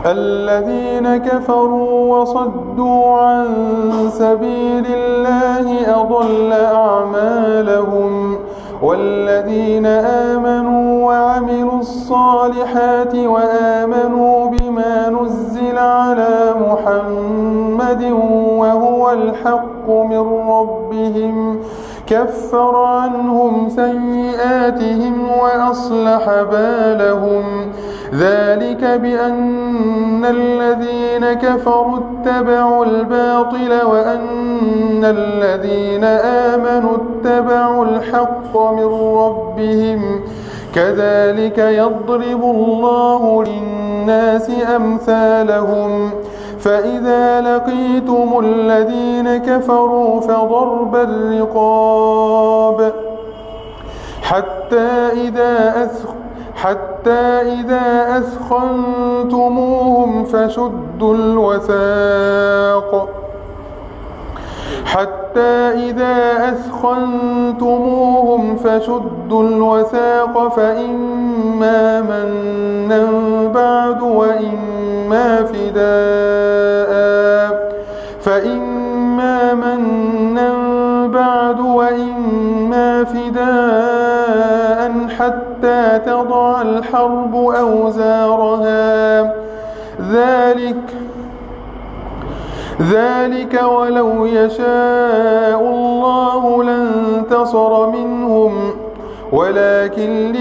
الذين كفروا وصدوا عن سبيل الله أضل أعمالهم والذين آمنوا وعملوا الصالحات وآمنوا بما نزل على محمد وهو الحق من ربهم كفر عنهم سيئاتهم وأصلح بالهم ذلك بأن الذين كفروا اتبعوا الباطل وأن الذين آمنوا اتبعوا الحق من ربهم كذلك يضرب الله للناس أمثالهم فإذا لقيتم الذين كفروا فضرب الرقاب حتى إذا أثخنتموهم فشدوا الوثاق فإما منا بعد وإما فداء حتى تضع الحرب أوزارها ذلك ولو يشاء الله لانتصر منهم ولكن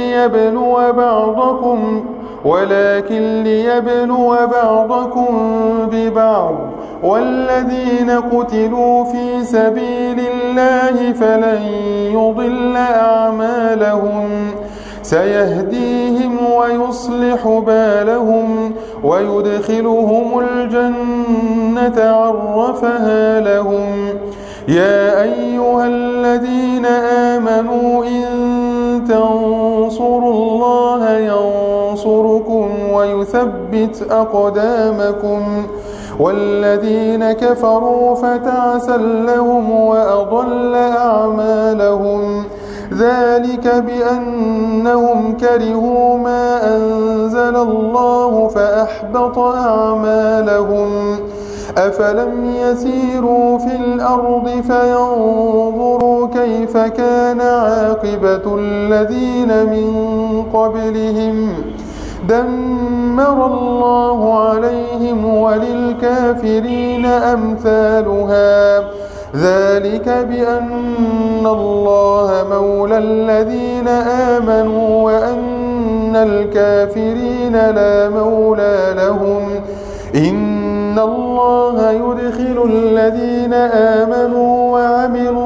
ليبلو بعضكم ببعض والذين قتلوا في سبيل الله فلن يضل أعمالهم سيهديهم ويصلح بالهم ويدخلهم الجنة عرفها لهم يا أيها الذين آمنوا إن تنصروا الله ينصركم ويثبت أقدامكم والذين كفروا فتعسا لهم وأضل أعمالهم ذلك بأنهم كرهوا ما أنزل الله فأحبط أعمالهم أفلم يسيروا في الأرض فينظروا كيف كان عاقبة الذين من قبلهم دمر الله عليهم وللكافرين أمثالها ذلك بأن الله مولى الذين آمنوا وأن الكافرين لا مولى لهم إن الله يدخل الذين آمنوا وعملوا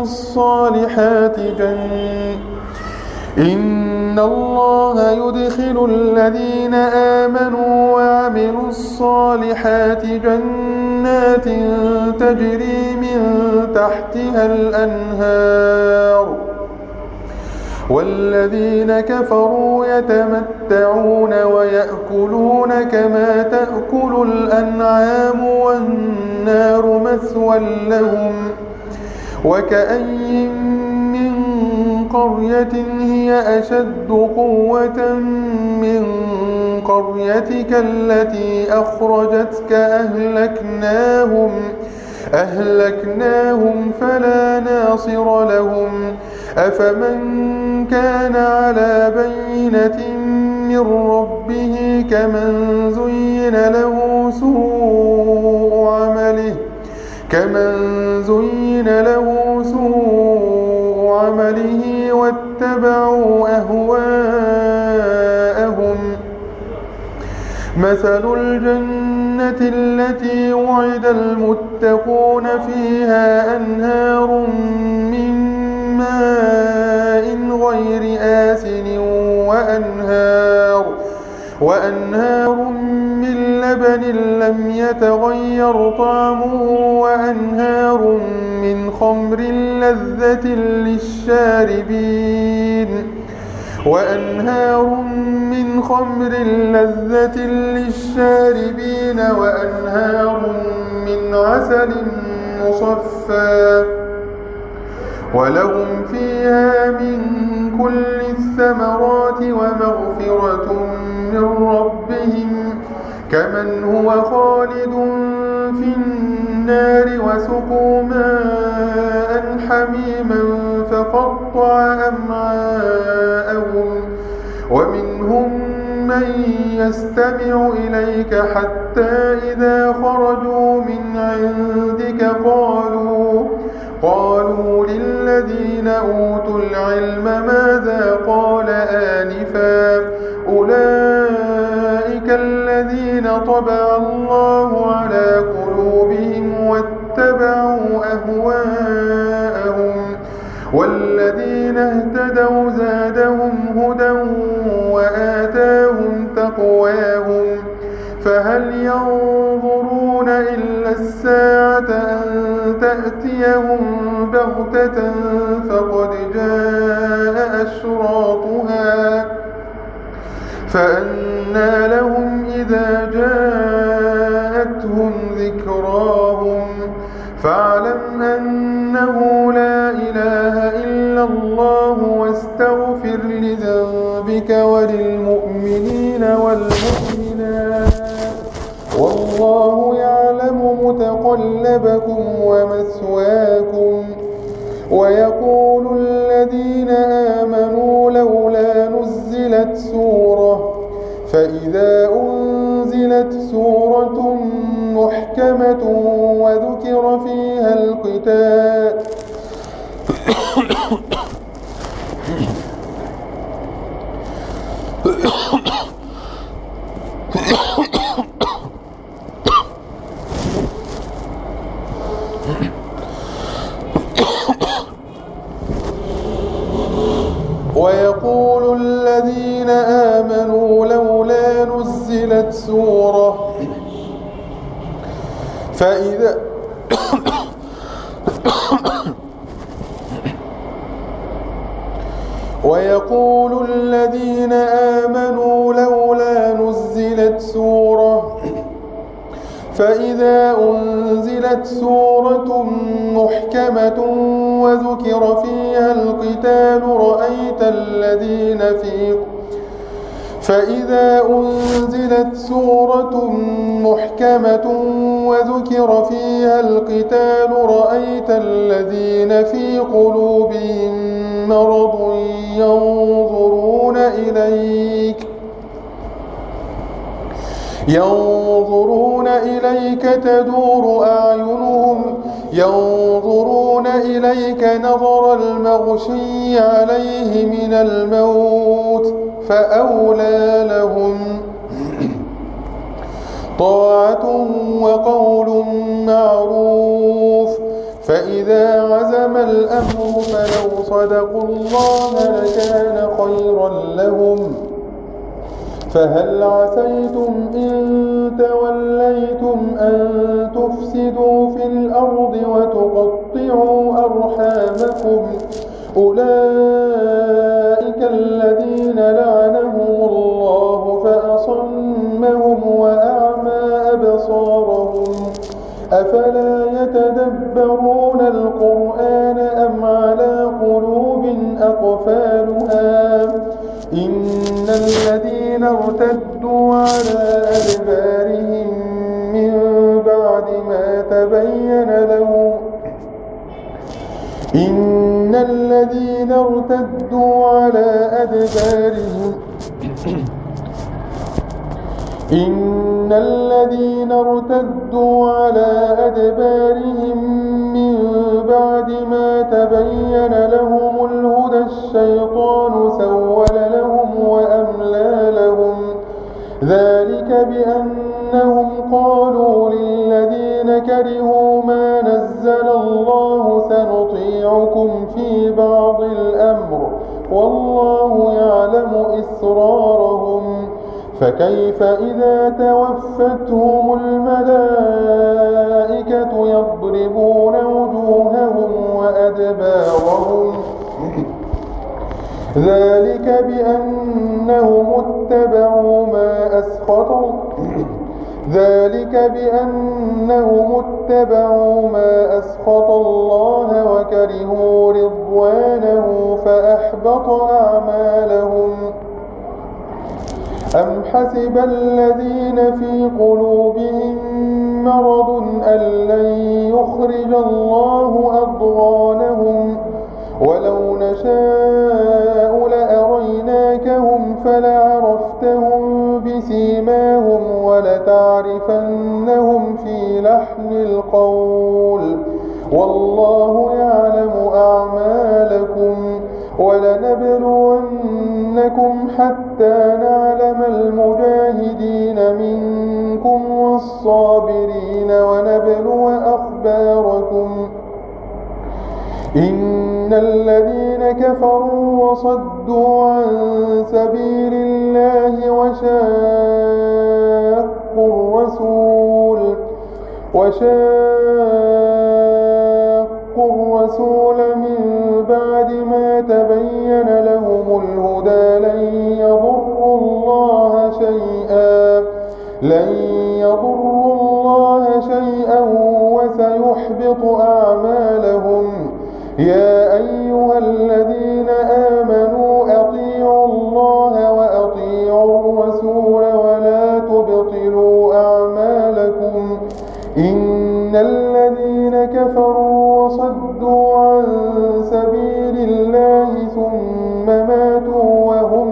الصالحات جنات تجري من تحتها الأنهار والذين كفروا يتمتعون ويأكلون كما تأكل الأنعام والنار مثوى لهم وكأي من قرية هي أشد قوة من قريتك التي أخرجتك أهلكناهم فلا ناصر لهم أفمن كان على بينة من ربه كمن زين له سوء عمله واتبعوا أهواءهم مثل الجنة التي وعد المتقون فيها أنهار من ماء غير آسن وأنهار من لبن لم يتغير طعمه وأنهار من خمر لذة للشاربين وأنهار من عسل مصفى ولهم فيها من كل الثمرات ومغفرة من ربهم كمن هو خالد في النار وسقوا ماء حميما فقطع أمعاءهم ومنهم من يستمع إليك حتى إذا خرجوا من عندك قالوا للذين أوتوا العلم ماذا قال آنفا أولئك الذين طبع الله على قلوبهم واتبعوا أهواءهم والذين اهتدوا زادهم هدى وآتاهم تقواهم فهل ينظرون إلا الساعة أن تأتيهم بغتة فقد جاء أشراطها فأنى لهم إذا جاءتهم ذكراهم فاعلم أنه لا إله إلا الله واستغفر لذنبك وللمؤمنين والمؤمنات والله يعلم متقلبكم ومثواكم ويقول الذين آمنوا لولا نزلت سورة فإذا أنزلت سورة محكمة وذكر فيها القتال ويقول الذين آمنوا لولا نزلت سورة فإذا ويقول الذين آمنوا لولا نزلت سورة فإذا أنزلت سورة محكمة وذكر فيها القتال رأيت الذين في قلوبهم مرض ينظرون إليك تدور أعينهم ينظرون إليك نظر المغشي عليه من الموت فأولى لهم طاعة وقول معروف فإذا عزم الأمر فلو صدقوا الله لكان خيرا لهم فهل عسيتم إن توليتم أن تفسدوا في الأرض وتقطعوا أرحامكم أولئك الذين لعنهم الله فأصمهم وأعمى أبصارهم أفلا يتدبرون القرآن أم على قلوب أقفالها إن الذين ارتدوا على أدبارهم من بعد ما تبين لهم إن الذين ارتدوا على أدبارهم من بعد ما تبين لهم الهدى الشيطان سول لهم وأملى لهم ذلك بأنهم قالوا للذين كرهوا ما نزل الله سنطيعكم في بعض الأمر والله يعلم إسرارهم فكيف إذا توفتهم الملائكة يضربون وجوههم وأدبارهم ذلك بأنهم اتبعوا ما أسخط الله وكرهوا رضوانه فأحبط أعمالهم أم حسب الذين في قلوبهم مرض أن لن يخرج الله أضغانهم ولو نشاء لأريناكهم فلعرفتهم بسيماهم ولتعرفنهم في لحن القول والله يعلم أعمالكم ولنبلونكم حتى نعلم المجاهدين منكم والصابرين ونبلو أخباركم إن الذين كفروا وصدوا عن سبيل الله وشاقوا الرسول من بعد ما تبين لهم الهدى لن يضروا الله شيئا وسيحبط أعمالهم يا أيها الذين آمنوا أطيعوا الله وأطيعوا الرسول ولا تبطلوا أعمالكم إن الذين كفروا وصدوا عن سبيل الله ثم ماتوا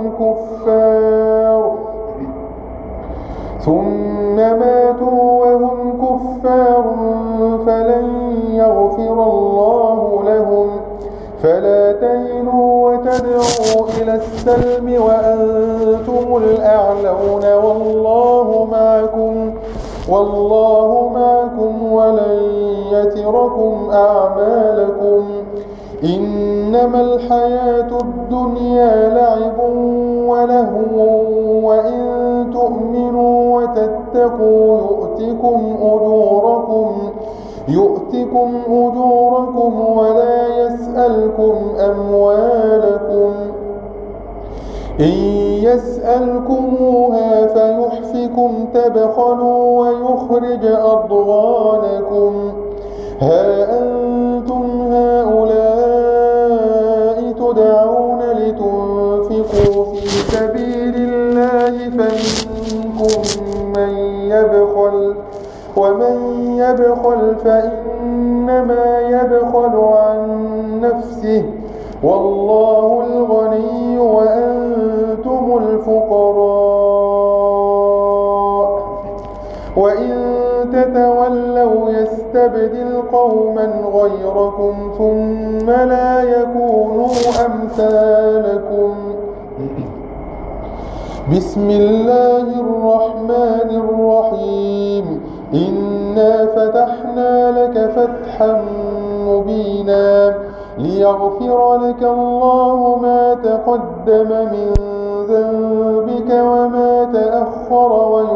وهم كفار فلن يغفر الله لهم فلا تهنوا وتدعوا إلى السلم وأنتم الأعلون والله معكم ولن يتركم أعمالكم إنما الحياة الدنيا لعب ولهو وإن تؤمنوا وتتقوا يؤتكم أجوركم ولا يسألكم أموالكم إن يسألكموها فيحفكم تبخلوا ويخرج أضغانكم ها أنتم هؤلاء تدعون لتنفقوا في سبيل الله فمنكم من يبخل ومن يبخل فإنما يبخل عن نفسه والله الغني وأنتم الفقراء وإن تتولوا يستبدل قوما غيركم ثم لا يكونوا أمثالكم بسم الله الرحمن الرحيم إنا فتحنا لك فتحا مبينا ليغفر لك الله ما تقدم من ذنبك وما تأخر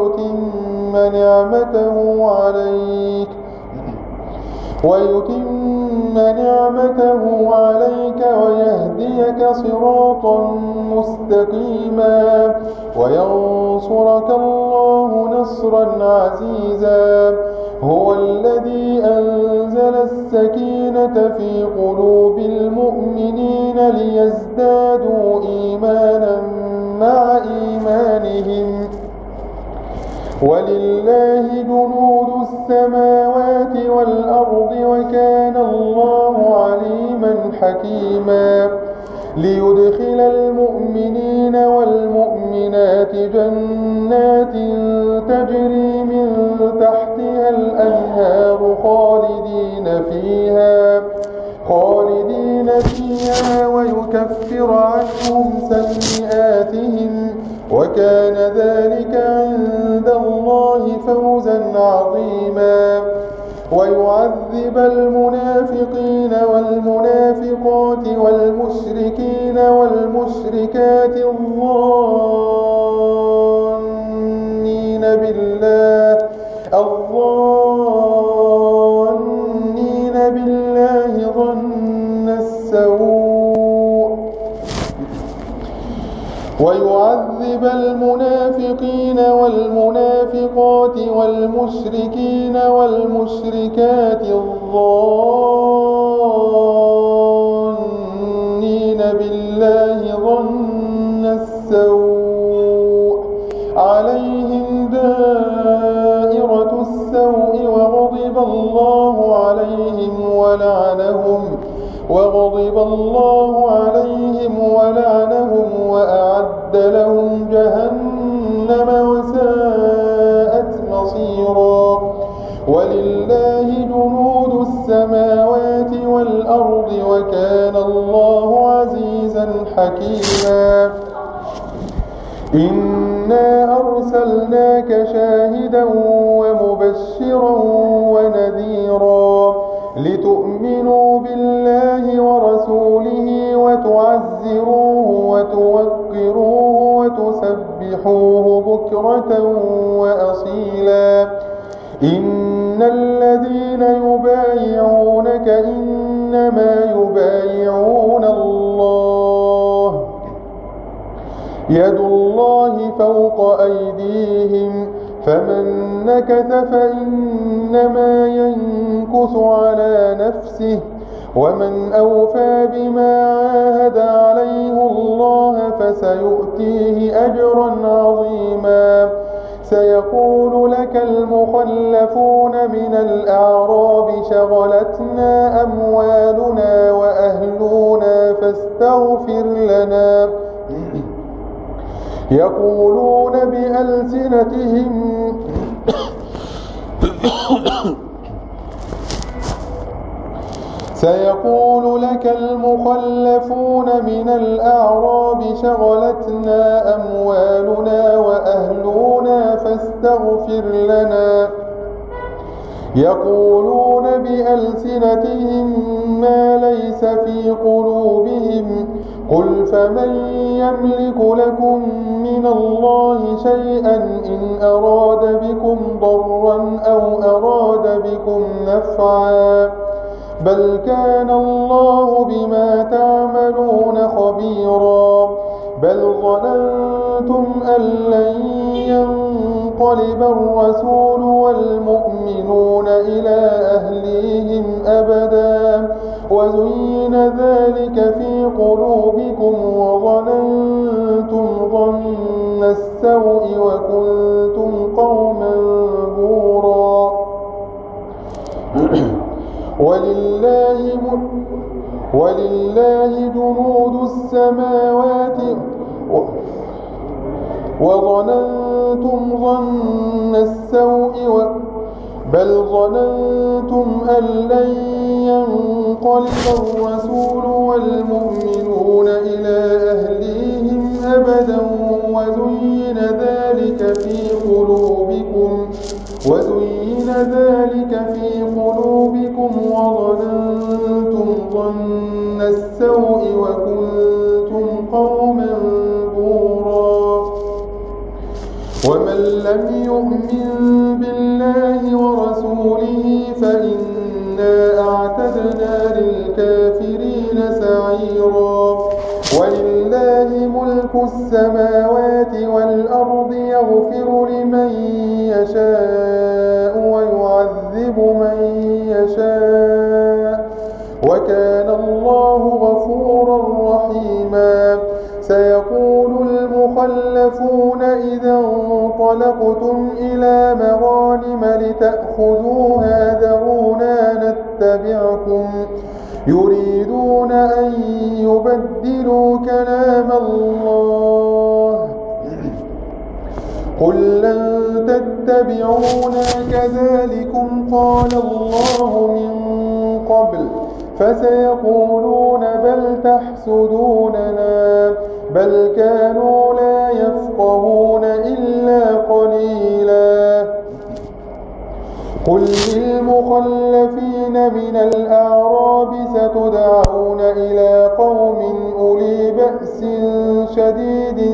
ويتم نعمته عليك ويهديك صراطا مستقيما وينصرك الله نصرا عزيزا هو الذي أنزل السكينة في قلوب المؤمنين ليزدادوا إيمانا مع إيمانهم ولله جنود السماوات والأرض وكان الله عليما حكيما ليدخل المؤمنين والمؤمنات جنات تجري من تحتها الأنهار خالدين فيها ويكفر عنهم سيئاتهم وكان ذلك عند الله فوزا عظيما ويعذب المنافقين والمنافقات والمشركين والمشركات الظانين بالله ظن السوء ويعذب المنافقين والمنافقات والمشركين والمشركات الظانين بالله ظن السوء عليهم دائرة بصيرا ولله جنود السماوات والأرض وكان الله عزيزا حكيما إنا أرسلناك شاهدا ومبشرا ونذيرا لتؤمنوا بالله ورسوله وتعزروه وتوقروه وتسبحوه بكرة وأصيلا إن الذين يبايعونك إنما يبايعون الله يد الله فوق أيديهم فمن نكث فإنما ينكث على نفسه ومن أوفى بما عاهد عليه الله فسيؤتيه أجرا عظيما سيقول لك المخلفون من الأعراب شغلتنا أموالنا وأهلنا فاستغفر لنا يقولون بألسنتهم سيقول لك المخلفون من الأعراب شغلتنا أموالنا وأهلنا فاستغفر لنا يقولون بألسنتهم ما ليس في قلوبهم قل فمن يملك لكم من الله شيئا إن أراد بكم ضرا أو أراد بكم نفعا بل كان الله بما تعملون خبيرا بل ظننتم أن لن ينقلب الرسول والمؤمنون إلى أهليهم أبدا وزين ذلك في قلوبكم وظننتم ظن السوء وكنتم قوما بورا ولله جنود السماوات وظننتم ظن السوء بل ظننتم أن لن ينقلب الرسول والمؤمنون إلى أهليهم أبدا وزين ذلك في قلوبكم وظننتم ظن السوء وكنتم قوما بورا ومن لم يؤمن بالله ورسوله فإنا أعتدنا للكافرين سعيرا ولله ملك السماوات والأرض يغفر لمن يشاء ويعذب من يشاء وكان الله غفورا رحيما سيقول المخلفون إذا انطلقتم إلى مغانم لتأخذوها ذرونا نتبعكم يريدون أن يبدلوا كلام الله قل لن تتبعونا كذلكم قال الله من قبل فسيقولون بل تحسدوننا بل كانوا لا يفقهون إلا قليلا قل للمخلفين من الأعراب ستدعون إلى قوم أولي بأس شديد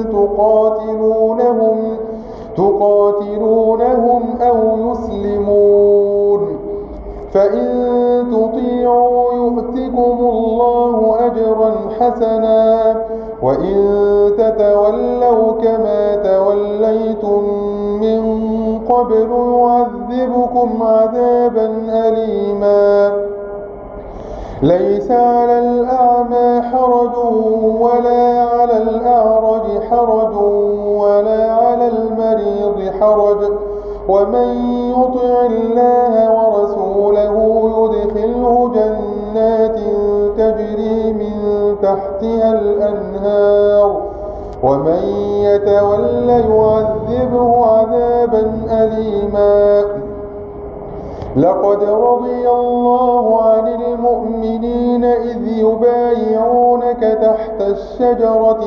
تقاتلونهم أو يسلمون فإن تطيعوا يؤتكم الله أجرا حسنا وإن تتولوا كما توليتم من قبل يعذبكم عذابا أليما ليس على الأعمى حرج ولا على الأعرج حرج ولا على المريض حرج ومن يطع الله ورسوله يدخله جنات تجري من تحتها الأنهار ومن يتول يعذبه عذابا أليما لقد رضي الله عن المؤمنين إذ يبايعونك تحت الشجرة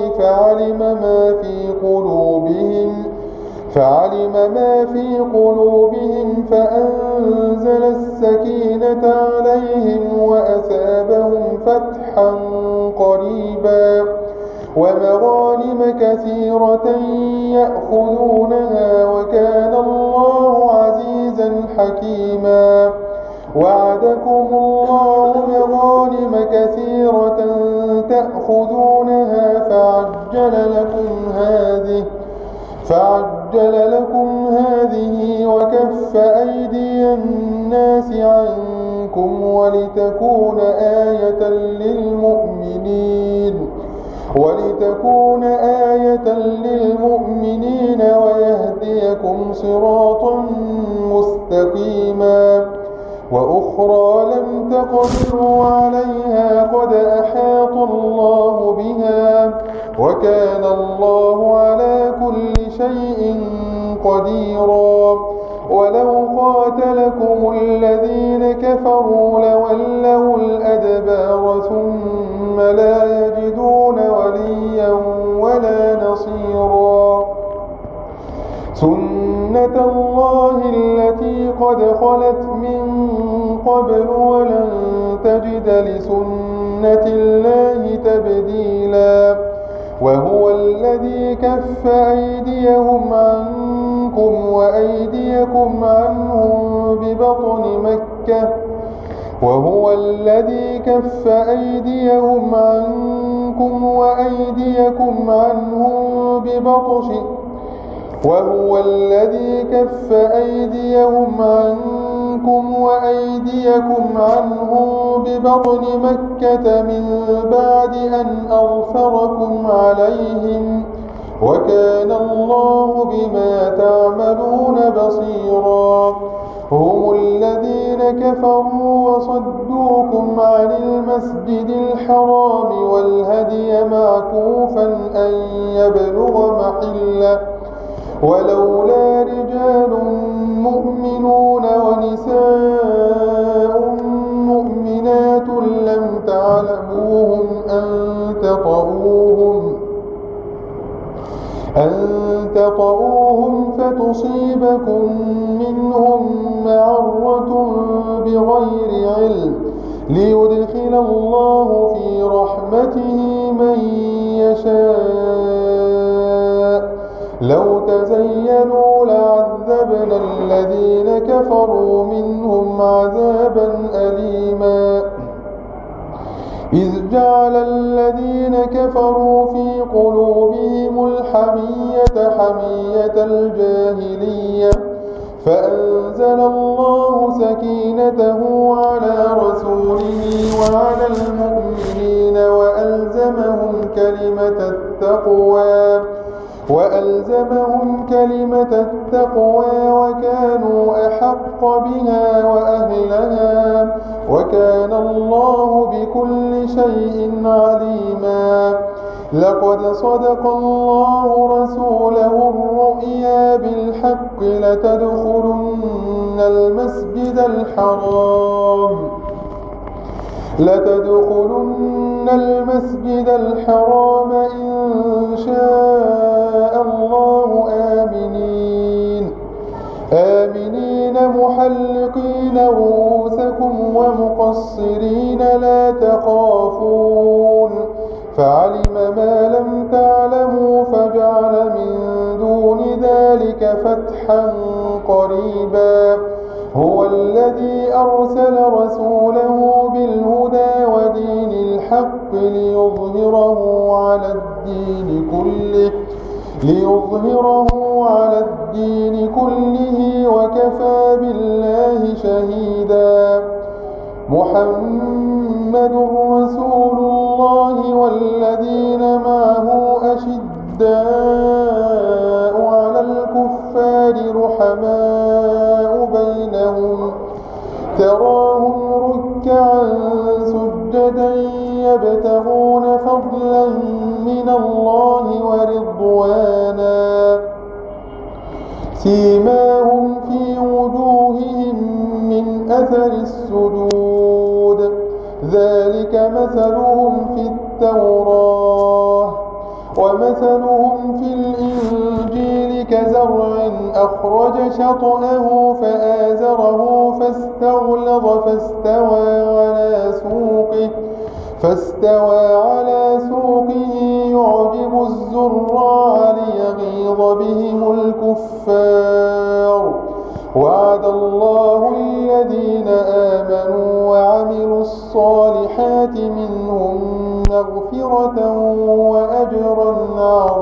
فعلم ما في قلوبهم فأنزل السكينة عليهم وأثابهم فتحا قريبا ومغانم كثيرة يأخذونها وكان الله عزيزا حكيما. وعدكم الله مغانم كثيرة تأخذونها فعجل لكم هذه وكف أيدي الناس عنكم ولتكون آية للمؤمنين ويهديكم صراطا مستقيما. وأخرى لم تقدروا عليها قد أحاط الله بها وكان الله على كل شيء قديرا. ولو قاتلكم الذين كفروا لولوا الأدبار ثم لا يجدون وليا ولا نصيرا. سنة الله التي قد خلت من قبل ولن تجد لسنة الله تبديلا. وهو الذي كف أيديهم عنكم وأيديكم عنهم ببطن مكة من بعد أن أظفركم عليهم وكان الله بما تعملون بصيرا. هم الذين كفروا وصدوكم عن المسجد الحرام والهدي معكوفا أن يبلغ محله ولولا رجال مؤمنون ونساء مؤمنات لم تعلموهم أن تطؤوهم فتصيبكم منهم معرة بغير علم ليدخل الله في رحمته من يشاء. لو تزينوا لعذبنا الذين كفروا منهم عذابا أليما. إذ جعل الذين كفروا في قلوبهم الحمية حمية الجاهلية فأنزل الله سكينته على رسوله وعلى المؤمنين وألزمهم كلمة التقوى وكانوا أحق بها وأهلها وكان الله بكل شيء عليما. لقد صدق الله رسوله الرؤيا بالحق لتدخلن المسجد الحرام إن شاء الله آمنين محلقين رؤوسكم ومقصرين لا تخافون فعلم ما لم تعلموا فجعل من دون ذلك فتحا قريبا. هو الذي أرسل رسوله بالهدى ودين الحق ليظهره على الدين كله وكفى بالله شهيدا. محمد رسول الله والذين معه أشداء على الكفار رحماء بينهم تراهم ركعا سجدا يبتغون فضلا من الله ورضوانا سيماهم في وجوههم من كمثل السجود ذلك مثلهم في التوراة ومثلهم في الإنجيل كزرع أخرج شطأه فآزره فاستوى على سوقه يعجب الزراع ليغيظ بهم الكفار وعد الله الذين آمنوا وعملوا الصالحات منهم مغفرة وأجرا عظيما.